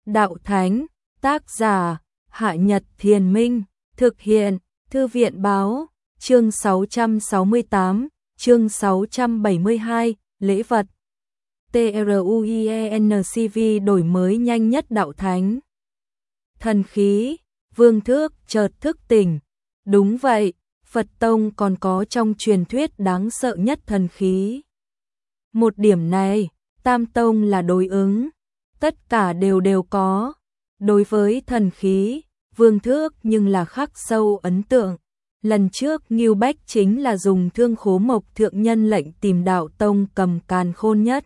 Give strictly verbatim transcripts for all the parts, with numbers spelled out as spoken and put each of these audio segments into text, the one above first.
Đạo Thánh, tác giả, Hạ Nhật Thiền Minh, thực hiện, Thư viện Báo, chương sáu trăm sáu mươi tám, chương sáu trăm bảy mươi hai, lễ vật. TRUIENCV đổi mới nhanh nhất Đạo Thánh. Thần khí, Vương Thước chợt thức tỉnh. Đúng vậy, Phật Tông còn có trong truyền thuyết đáng sợ nhất thần khí. Một điểm này, Tam Tông là đối ứng, tất cả đều đều có. Đối với thần khí, Vương Thước nhưng là khắc sâu ấn tượng. Lần trước Ngưu Bách chính là dùng Thương Khố Mộc Thượng Nhân lệnh tìm Đạo Tông cầm càn khôn nhất.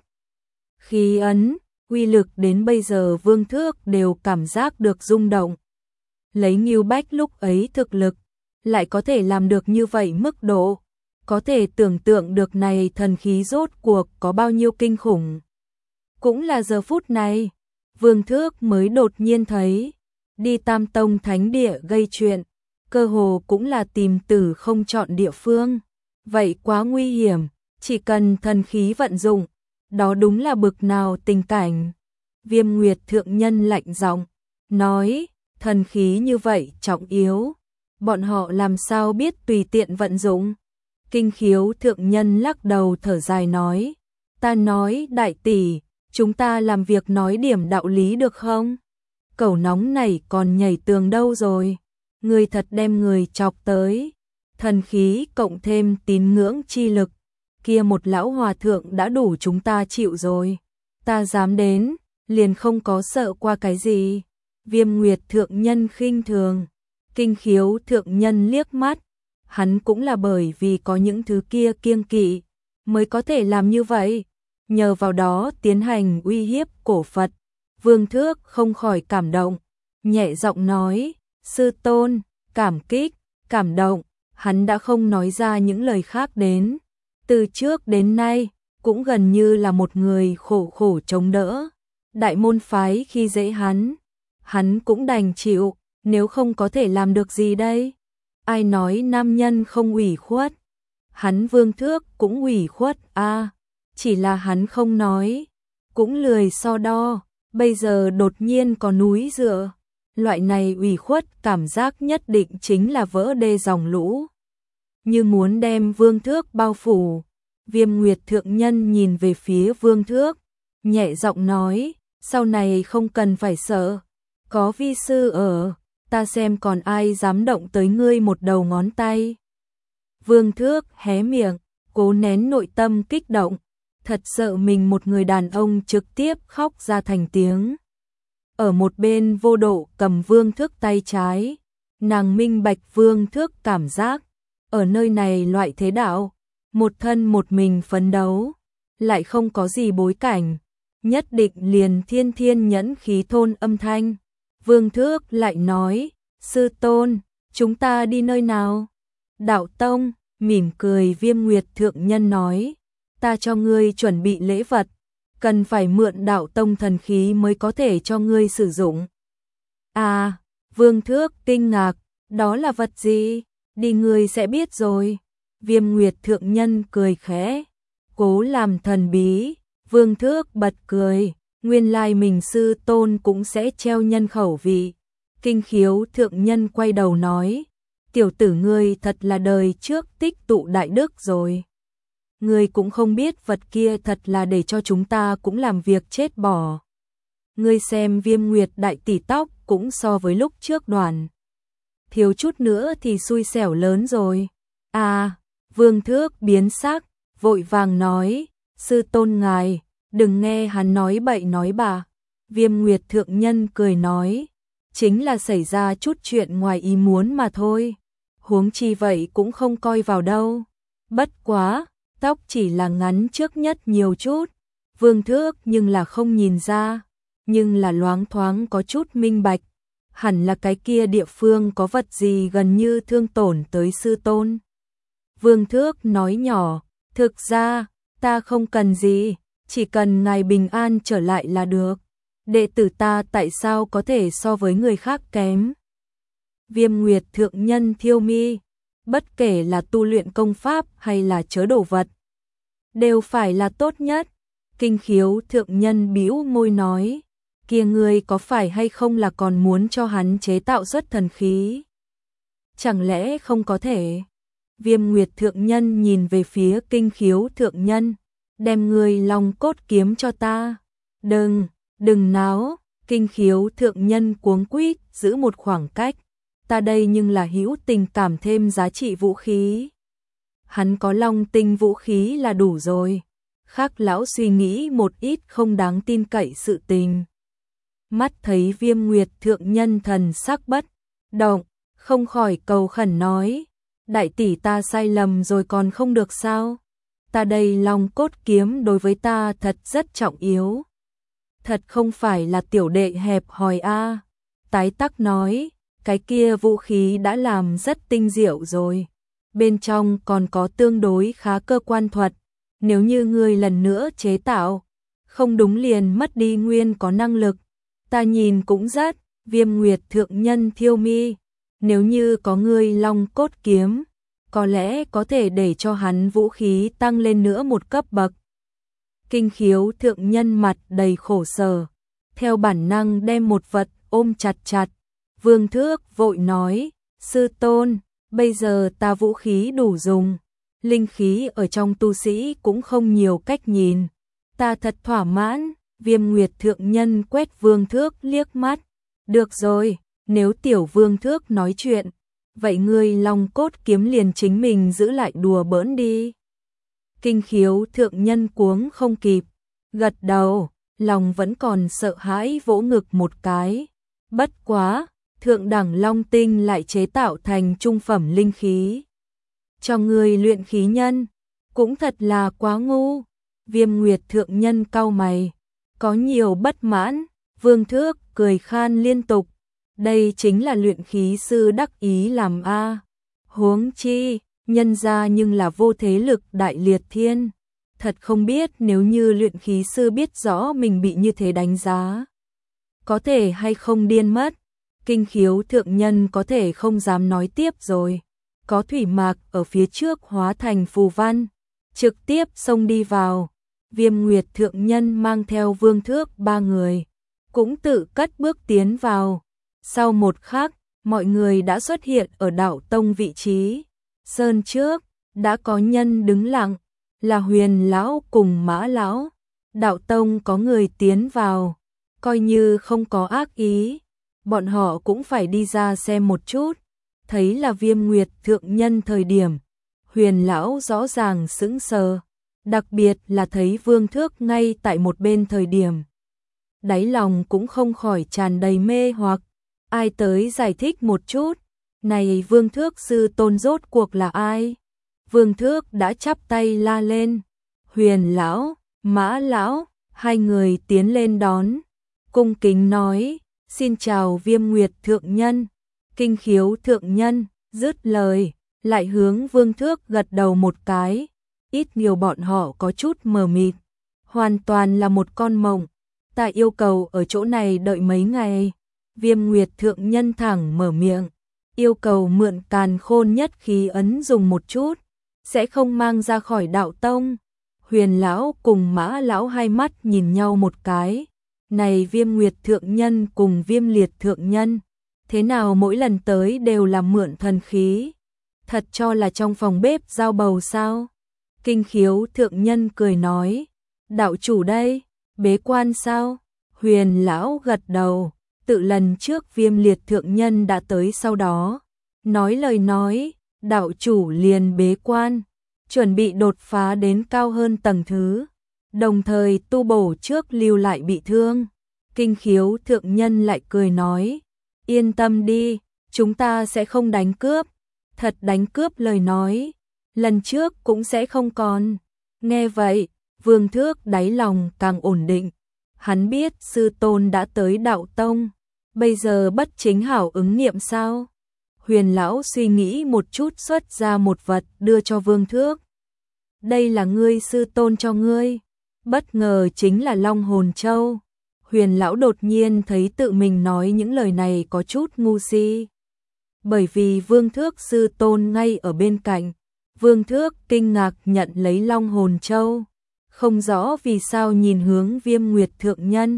Khí ấn, uy lực đến bây giờ Vương Thước đều cảm giác được rung động. Lấy Ngưu Bách lúc ấy thực lực, lại có thể làm được như vậy mức độ. Có thể tưởng tượng được này thần khí rốt cuộc có bao nhiêu kinh khủng. Cũng là giờ phút này, Vương Thước mới đột nhiên thấy, đi Tam Tông Thánh Địa gây chuyện, cơ hồ cũng là tìm tử không chọn địa phương. Vậy quá nguy hiểm, chỉ cần thần khí vận dụng, đó đúng là bực nào tình cảnh. Viêm Nguyệt Thượng Nhân lạnh giọng nói, thần khí như vậy trọng yếu, bọn họ làm sao biết tùy tiện vận dụng. Kinh Khiếu Thượng Nhân lắc đầu thở dài nói, ta nói đại tỷ, chúng ta làm việc nói điểm đạo lý được không? Cẩu nóng này còn nhảy tường đâu rồi? Người thật đem người chọc tới. Thần khí cộng thêm tín ngưỡng chi lực, kia một lão hòa thượng đã đủ chúng ta chịu rồi. Ta dám đến, liền không có sợ qua cái gì. Viêm Nguyệt Thượng Nhân khinh thường. Kinh Khiếu Thượng Nhân liếc mắt. Hắn cũng là bởi vì có những thứ kia kiêng kỵ, mới có thể làm như vậy. Nhờ vào đó tiến hành uy hiếp cổ Phật. Vương Thước không khỏi cảm động, nhẹ giọng nói, sư tôn, cảm kích, cảm động. Hắn đã không nói ra những lời khác đến. Từ trước đến nay, cũng gần như là một người khổ khổ chống đỡ. Đại môn phái khi dễ hắn, hắn cũng đành chịu, nếu không có thể làm được gì đây? Ai nói nam nhân không ủy khuất? Hắn Vương Thước cũng ủy khuất a, à, chỉ là hắn không nói, cũng lười so đo, bây giờ đột nhiên có núi dựa. Loại này ủy khuất cảm giác nhất định chính là vỡ đê dòng lũ, như muốn đem Vương Thước bao phủ. Viêm Nguyệt Thượng Nhân nhìn về phía Vương Thước, nhẹ giọng nói, sau này không cần phải sợ, có vi sư ở, ta xem còn ai dám động tới ngươi một đầu ngón tay. Vương Thước hé miệng, cố nén nội tâm kích động, thật sợ mình một người đàn ông trực tiếp khóc ra thành tiếng. Ở một bên Vô Độ cầm Vương Thước tay trái, nàng minh bạch Vương Thước cảm giác, ở nơi này loại thế đạo, một thân một mình phấn đấu, lại không có gì bối cảnh, nhất định liền thiên thiên nhẫn khí thôn âm thanh. Vương Thước lại nói, sư tôn, chúng ta đi nơi nào? Đạo Tông, mỉm cười Viêm Nguyệt Thượng Nhân nói, ta cho ngươi chuẩn bị lễ vật, cần phải mượn Đạo Tông thần khí mới có thể cho ngươi sử dụng. À, Vương Thước kinh ngạc, đó là vật gì? Đi ngươi sẽ biết rồi. Viêm Nguyệt Thượng Nhân cười khẽ, cố làm thần bí. Vương Thước bật cười, nguyên lai mình sư tôn cũng sẽ treo nhân khẩu vị. Kinh Khiếu Thượng Nhân quay đầu nói, tiểu tử ngươi thật là đời trước tích tụ đại đức rồi. Ngươi cũng không biết vật kia thật là để cho chúng ta cũng làm việc chết bỏ. Ngươi xem Viêm Nguyệt đại tỷ tóc cũng so với lúc trước đoàn, thiếu chút nữa thì xui xẻo lớn rồi. À, Vương Thước biến sắc, vội vàng nói, sư tôn ngài, đừng nghe hắn nói bậy nói bạ. Viêm Nguyệt Thượng Nhân cười nói, chính là xảy ra chút chuyện ngoài ý muốn mà thôi, huống chi vậy cũng không coi vào đâu. Bất quá, tóc chỉ là ngắn trước nhất nhiều chút. Vương Thước nhưng là không nhìn ra, nhưng là loáng thoáng có chút minh bạch, hẳn là cái kia địa phương có vật gì gần như thương tổn tới sư tôn. Vương Thước nói nhỏ, thực ra, ta không cần gì, chỉ cần ngài bình an trở lại là được. Đệ tử ta tại sao có thể so với người khác kém? Viêm Nguyệt Thượng Nhân thiêu mi, bất kể là tu luyện công pháp hay là chớ đồ vật, đều phải là tốt nhất. Kinh Khiếu Thượng Nhân bĩu môi nói, kia ngươi có phải hay không là còn muốn cho hắn chế tạo xuất thần khí? Chẳng lẽ không có thể? Viêm Nguyệt thượng nhân nhìn về phía Kinh Khiếu thượng nhân, đem ngươi long cốt kiếm cho ta. Đừng, đừng náo, Kinh Khiếu thượng nhân cuống quýt giữ một khoảng cách, ta đây nhưng là hữu tình cảm thêm giá trị vũ khí. Hắn có long tinh vũ khí là đủ rồi. Khác lão suy nghĩ một ít không đáng tin cậy sự tình. Mắt thấy Viêm Nguyệt thượng nhân thần sắc bất động, không khỏi cầu khẩn nói, đại tỷ ta sai lầm rồi còn không được sao? Ta đây long cốt kiếm đối với ta thật rất trọng yếu. Thật không phải là tiểu đệ hẹp hòi a. Tái tắc nói, cái kia vũ khí đã làm rất tinh diệu rồi. Bên trong còn có tương đối khá cơ quan thuật. Nếu như ngươi lần nữa chế tạo, không đúng liền mất đi nguyên có năng lực. Ta nhìn cũng rất, Viêm Nguyệt thượng nhân thiêu mi. Nếu như có ngươi long cốt kiếm, có lẽ có thể để cho hắn vũ khí tăng lên nữa một cấp bậc. Kinh Khiếu thượng nhân mặt đầy khổ sở, theo bản năng đem một vật ôm chặt chặt. Vương Thước vội nói, sư tôn, bây giờ ta vũ khí đủ dùng, linh khí ở trong tu sĩ cũng không nhiều cách nhìn. Ta thật thỏa mãn. Viêm Nguyệt thượng nhân quét Vương Thước liếc mắt. Được rồi, nếu tiểu Vương Thước nói chuyện, vậy ngươi long cốt kiếm liền chính mình giữ lại đùa bỡn đi. Kinh Khiếu thượng nhân cuống không kịp, gật đầu, lòng vẫn còn sợ hãi vỗ ngực một cái. Bất quá, thượng đẳng long tinh lại chế tạo thành trung phẩm linh khí. Cho người luyện khí nhân, cũng thật là quá ngu. Viêm Nguyệt thượng nhân cau mày, có nhiều bất mãn. Vương Thước cười khan liên tục, đây chính là luyện khí sư đắc ý làm a. Huống chi, nhân ra nhưng là vô thế lực đại liệt thiên. Thật không biết nếu như luyện khí sư biết rõ mình bị như thế đánh giá, có thể hay không điên mất. Kinh Khiếu thượng nhân có thể không dám nói tiếp rồi. Có thủy mạc ở phía trước hóa thành phù văn, trực tiếp xông đi vào. Viêm Nguyệt thượng nhân mang theo Vương Thước ba người, cũng tự cất bước tiến vào. Sau một khắc, mọi người đã xuất hiện ở đạo tông vị trí. Sơn trước, đã có nhân đứng lặng, là Huyền lão cùng Mã lão. Đạo tông có người tiến vào, coi như không có ác ý, bọn họ cũng phải đi ra xem một chút. Thấy là Viêm Nguyệt thượng nhân thời điểm, Huyền lão rõ ràng sững sờ, đặc biệt là thấy Vương Thước ngay tại một bên thời điểm, đáy lòng cũng không khỏi tràn đầy mê hoặc. Ai tới giải thích một chút, này Vương Thước sư tôn rốt cuộc là ai? Vương Thước đã chắp tay la lên. Huyền lão, Mã lão, hai người tiến lên đón, cung kính nói, xin chào Viêm Nguyệt thượng nhân. Kinh Khiếu thượng nhân dứt lời, lại hướng Vương Thước gật đầu một cái. Ít nhiều bọn họ có chút mờ mịt, hoàn toàn là một con mộng. Ta yêu cầu ở chỗ này đợi mấy ngày. Viêm Nguyệt thượng nhân thẳng mở miệng, yêu cầu mượn càn khôn nhất khí ấn dùng một chút, sẽ không mang ra khỏi đạo tông. Huyền lão cùng Mã lão hai mắt nhìn nhau một cái. Này Viêm Nguyệt thượng nhân cùng Viêm Liệt thượng nhân, thế nào mỗi lần tới đều là mượn thần khí? Thật cho là trong phòng bếp giao bầu sao? Kinh Khiếu thượng nhân cười nói, đạo chủ đây, bế quan sao? Huyền lão gật đầu, tự lần trước Viêm Liệt thượng nhân đã tới sau đó, nói lời nói, đạo chủ liền bế quan, chuẩn bị đột phá đến cao hơn tầng thứ, đồng thời tu bổ trước lưu lại bị thương. Kinh Khiếu thượng nhân lại cười nói, yên tâm đi, chúng ta sẽ không đánh cướp. Thật đánh cướp lời nói, lần trước cũng sẽ không còn. Nghe vậy, Vương Thước đáy lòng càng ổn định. Hắn biết sư tôn đã tới đạo tông, bây giờ bất chính hảo ứng nghiệm sao? Huyền lão suy nghĩ một chút xuất ra một vật đưa cho Vương Thước. Đây là ngươi sư tôn cho ngươi. Bất ngờ chính là Long Hồn Châu. Huyền lão đột nhiên thấy tự mình nói những lời này có chút ngu si. Bởi vì Vương Thước sư tôn ngay ở bên cạnh, Vương Thước kinh ngạc nhận lấy Long Hồn Châu, không rõ vì sao nhìn hướng Viêm Nguyệt thượng nhân,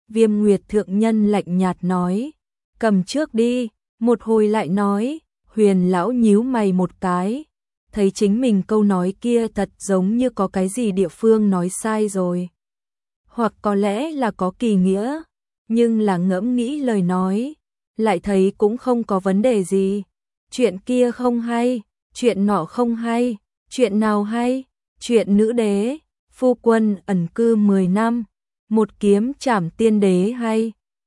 Viêm Nguyệt thượng nhân lạnh nhạt nói, cầm trước đi, một hồi lại nói, Huyền lão nhíu mày một cái, thấy chính mình câu nói kia thật giống như có cái gì địa phương nói sai rồi. Hoặc có lẽ là có kỳ nghĩa, nhưng là ngẫm nghĩ lời nói, lại thấy cũng không có vấn đề gì. Chuyện kia không hay, chuyện nọ không hay, chuyện nào hay, chuyện nữ đế, phu quân ẩn cư mười năm, một kiếm trảm tiên đế hay.